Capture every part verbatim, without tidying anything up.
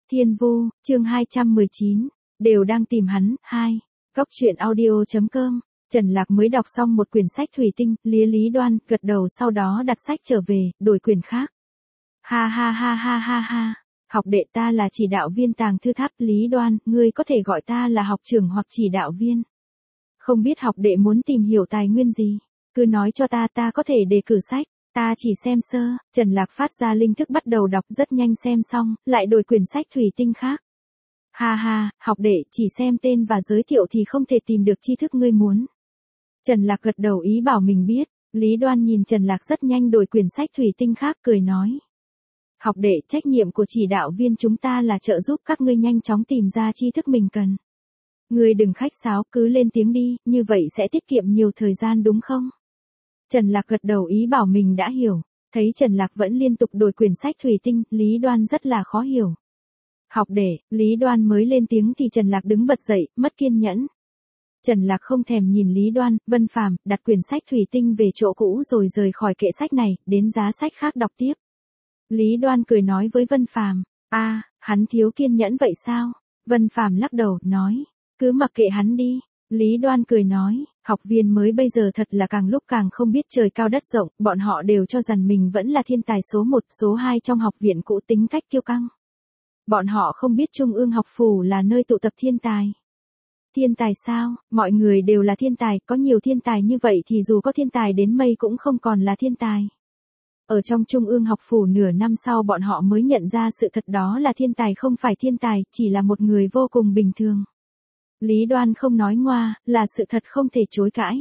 Thiên Vu, chương hai trăm mười chín, đều đang tìm hắn, hai. Cốc truyện audio.com, Trần Lạc mới đọc xong một quyển sách thủy tinh, lía Lý Đoan, gật đầu sau đó đặt sách trở về, đổi quyển khác. Ha ha ha ha ha ha, học đệ ta là chỉ đạo viên Tàng Thư Tháp, Lý Đoan, ngươi có thể gọi ta là học trưởng hoặc chỉ đạo viên. Không biết học đệ muốn tìm hiểu tài nguyên gì, cứ nói cho ta, ta có thể đề cử sách. Ta chỉ xem sơ, Trần Lạc phát ra linh thức bắt đầu đọc, rất nhanh xem xong, lại đổi quyển sách thủy tinh khác. Ha ha, học đệ chỉ xem tên và giới thiệu thì không thể tìm được tri thức ngươi muốn. Trần Lạc gật đầu ý bảo mình biết, Lý Đoan nhìn Trần Lạc rất nhanh đổi quyển sách thủy tinh khác cười nói. Học đệ, trách nhiệm của chỉ đạo viên chúng ta là trợ giúp các ngươi nhanh chóng tìm ra tri thức mình cần. Ngươi đừng khách sáo, cứ lên tiếng đi, như vậy sẽ tiết kiệm nhiều thời gian đúng không? Trần Lạc gật đầu ý bảo mình đã hiểu, thấy Trần Lạc vẫn liên tục đổi quyển sách thủy tinh, Lý Đoan rất là khó hiểu. Học đệ, Lý Đoan mới lên tiếng thì Trần Lạc đứng bật dậy, mất kiên nhẫn. Trần Lạc không thèm nhìn Lý Đoan, Vân Phàm, đặt quyển sách thủy tinh về chỗ cũ rồi rời khỏi kệ sách này, đến giá sách khác đọc tiếp. Lý Đoan cười nói với Vân Phàm, a, hắn thiếu kiên nhẫn vậy sao? Vân Phàm lắc đầu, nói, cứ mặc kệ hắn đi. Lý Đoan cười nói, học viên mới bây giờ thật là càng lúc càng không biết trời cao đất rộng, bọn họ đều cho rằng mình vẫn là thiên tài số một, số hai trong học viện cũ, tính cách kiêu căng. Bọn họ không biết Trung ương học phủ là nơi tụ tập thiên tài. Thiên tài sao, mọi người đều là thiên tài, có nhiều thiên tài như vậy thì dù có thiên tài đến mây cũng không còn là thiên tài. Ở trong Trung ương học phủ nửa năm sau bọn họ mới nhận ra sự thật đó là thiên tài không phải thiên tài, chỉ là một người vô cùng bình thường. Lý Đoan không nói ngoa, là sự thật không thể chối cãi.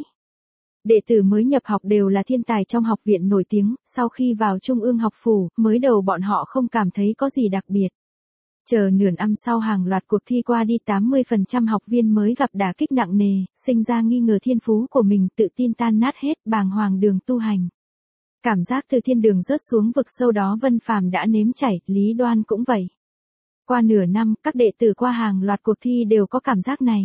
Đệ tử mới nhập học đều là thiên tài trong học viện nổi tiếng, sau khi vào Trung ương học phủ, mới đầu bọn họ không cảm thấy có gì đặc biệt. Chờ nửa năm sau hàng loạt cuộc thi qua đi, tám mươi phần trăm học viên mới gặp đả kích nặng nề, sinh ra nghi ngờ thiên phú của mình, tự tin tan nát hết, bàng hoàng đường tu hành. Cảm giác từ thiên đường rớt xuống vực sâu đó Vân Phàm đã nếm trải, Lý Đoan cũng vậy. Qua nửa năm, các đệ tử qua hàng loạt cuộc thi đều có cảm giác này.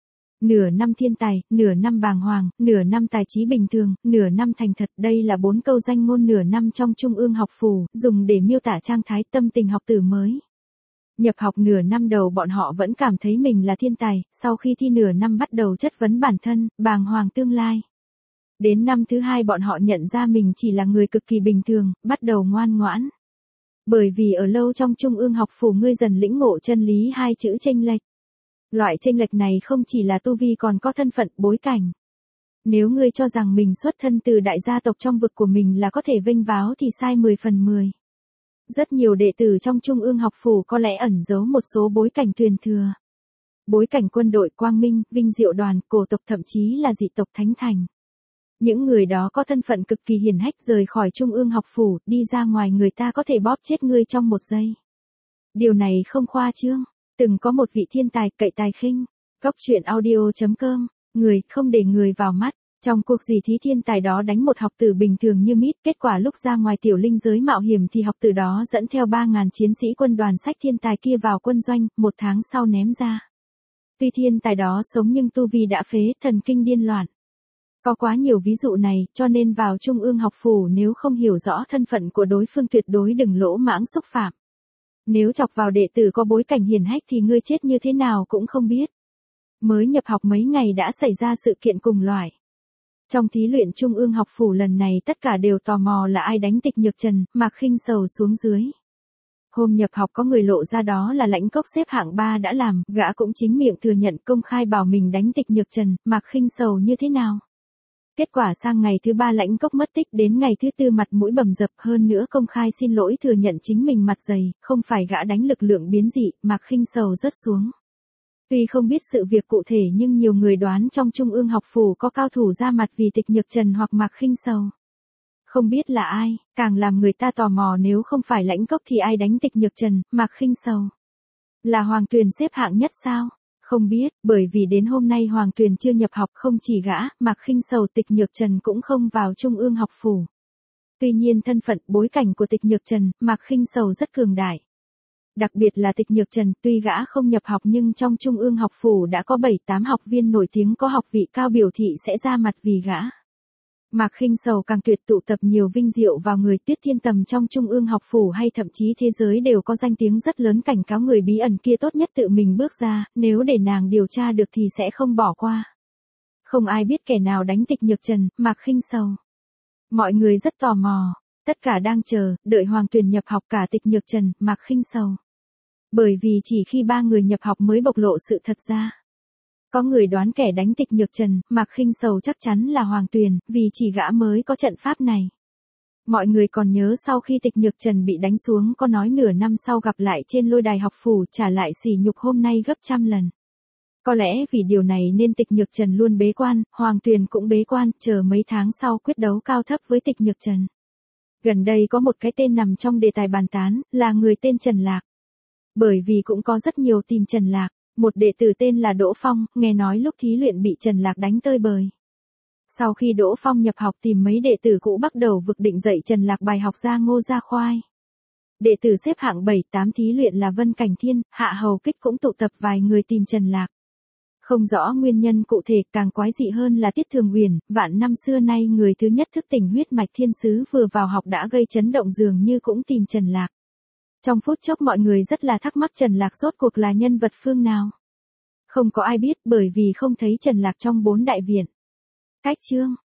Nửa năm thiên tài, nửa năm bàng hoàng, nửa năm tài trí bình thường, nửa năm thành thật, đây là bốn câu danh ngôn nửa năm trong Trung ương học phủ, dùng để miêu tả trạng thái tâm tình học tử mới. Nhập học nửa năm đầu bọn họ vẫn cảm thấy mình là thiên tài, sau khi thi nửa năm bắt đầu chất vấn bản thân, bàng hoàng tương lai. Đến năm thứ hai bọn họ nhận ra mình chỉ là người cực kỳ bình thường, bắt đầu ngoan ngoãn. Bởi vì ở lâu trong Trung ương học phủ ngươi dần lĩnh ngộ chân lý hai chữ chênh lệch. Loại chênh lệch này không chỉ là tu vi còn có thân phận, bối cảnh. Nếu ngươi cho rằng mình xuất thân từ đại gia tộc trong vực của mình là có thể vênh váo thì sai mười phần mười. Rất nhiều đệ tử trong Trung ương học phủ có lẽ ẩn giấu một số bối cảnh truyền thừa. Bối cảnh quân đội quang minh, vinh diệu đoàn, cổ tộc thậm chí là dị tộc thánh thành. Những người đó có thân phận cực kỳ hiển hách, rời khỏi Trung ương học phủ, đi ra ngoài người ta có thể bóp chết ngươi trong một giây. Điều này không khoa trương. Từng có một vị thiên tài cậy tài khinh. Cốc truyện audio.com, người không để người vào mắt. Trong cuộc gì thí thiên tài đó đánh một học tử bình thường như mít, kết quả lúc ra ngoài tiểu linh giới mạo hiểm thì học tử đó dẫn theo ba ngàn chiến sĩ quân đoàn sách thiên tài kia vào quân doanh, một tháng sau ném ra. Tuy thiên tài đó sống nhưng tu vi đã phế, thần kinh điên loạn. Có quá nhiều ví dụ này, cho nên vào Trung ương học phủ nếu không hiểu rõ thân phận của đối phương tuyệt đối đừng lỗ mãng xúc phạm. Nếu chọc vào đệ tử có bối cảnh hiển hách thì ngươi chết như thế nào cũng không biết. Mới nhập học mấy ngày đã xảy ra sự kiện cùng loại. Trong thí luyện Trung ương học phủ lần này tất cả đều tò mò là ai đánh Tịch Nhược Trần, Mạc Khinh Sầu xuống dưới. Hôm nhập học có người lộ ra đó là Lãnh Cốc xếp hạng ba đã làm, gã cũng chính miệng thừa nhận công khai bảo mình đánh Tịch Nhược Trần, Mạc Khinh Sầu như thế nào. Kết quả sang ngày thứ ba Lãnh Cốc mất tích, đến ngày thứ tư mặt mũi bầm dập, hơn nữa công khai xin lỗi thừa nhận chính mình mặt dày, không phải gã đánh lực lượng biến dị, Mạc Khinh Sầu rớt xuống. Tuy không biết sự việc cụ thể nhưng nhiều người đoán trong Trung ương học phủ có cao thủ ra mặt vì Tịch Nhược Trần hoặc Mạc Khinh Sầu. Không biết là ai, càng làm người ta tò mò nếu không phải Lãnh Cốc thì ai đánh Tịch Nhược Trần, Mạc Khinh Sầu. Là Hoàng Tuyền xếp hạng nhất sao? Không biết, bởi vì đến hôm nay Hoàng Tuyền chưa nhập học, không chỉ gã, Mạc Khinh Sầu, Tịch Nhược Trần cũng không vào Trung ương học phủ. Tuy nhiên thân phận, bối cảnh của Tịch Nhược Trần, Mạc Khinh Sầu rất cường đại. Đặc biệt là Tịch Nhược Trần, tuy gã không nhập học nhưng trong Trung ương học phủ đã có bảy tám học viên nổi tiếng có học vị cao biểu thị sẽ ra mặt vì gã. Mạc Khinh Sầu càng tuyệt, tụ tập nhiều vinh diệu vào người, Tuyết Thiên Tầm trong Trung ương học phủ hay thậm chí thế giới đều có danh tiếng rất lớn, cảnh cáo người bí ẩn kia tốt nhất tự mình bước ra, nếu để nàng điều tra được thì sẽ không bỏ qua. Không ai biết kẻ nào đánh Tịch Nhược Trần, Mạc Khinh Sầu. Mọi người rất tò mò, tất cả đang chờ, đợi Hoàng Tuyền nhập học, cả Tịch Nhược Trần, Mạc Khinh Sầu. Bởi vì chỉ khi ba người nhập học mới bộc lộ sự thật ra. Có người đoán kẻ đánh Tịch Nhược Trần, Mạc Khinh Sầu chắc chắn là Hoàng Tuyền, vì chỉ gã mới có trận pháp này. Mọi người còn nhớ sau khi Tịch Nhược Trần bị đánh xuống có nói nửa năm sau gặp lại trên lôi đài học phủ, trả lại sỉ nhục hôm nay gấp trăm lần. Có lẽ vì điều này nên Tịch Nhược Trần luôn bế quan, Hoàng Tuyền cũng bế quan, chờ mấy tháng sau quyết đấu cao thấp với Tịch Nhược Trần. Gần đây có một cái tên nằm trong đề tài bàn tán, là người tên Trần Lạc. Bởi vì cũng có rất nhiều tìm Trần Lạc. Một đệ tử tên là Đỗ Phong, nghe nói lúc thí luyện bị Trần Lạc đánh tơi bời. Sau khi Đỗ Phong nhập học tìm mấy đệ tử cũ bắt đầu vực định dạy Trần Lạc bài học ra ngô ra khoai. Đệ tử xếp hạng bảy tám thí luyện là Vân Cảnh Thiên, Hạ Hầu Kích cũng tụ tập vài người tìm Trần Lạc. Không rõ nguyên nhân cụ thể, càng quái dị hơn là Tiết Thường Huyền, vạn năm xưa nay người thứ nhất thức tỉnh huyết mạch thiên sứ vừa vào học đã gây chấn động, dường như cũng tìm Trần Lạc. Trong phút chốc mọi người rất là thắc mắc Trần Lạc rốt cuộc là nhân vật phương nào. Không có ai biết, bởi vì không thấy Trần Lạc trong bốn đại viện. Cách chương